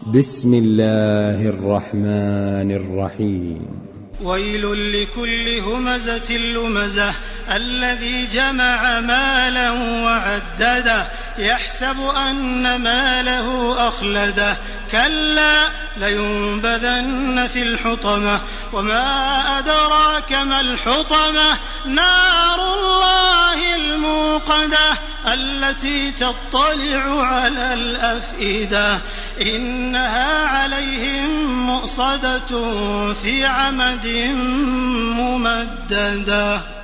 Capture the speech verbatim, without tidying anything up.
بسم الله الرحمن الرحيم. ويل لكل همزة لمزة الذي جمع مالا وعدده يحسب أن ماله أخلده كلا لينبذن في الحطمة وما أدراك ما الحطمة نار الله الموقدة التي تطلع على الأفئدة إنها عليهم مؤصدة في عمد ممددة.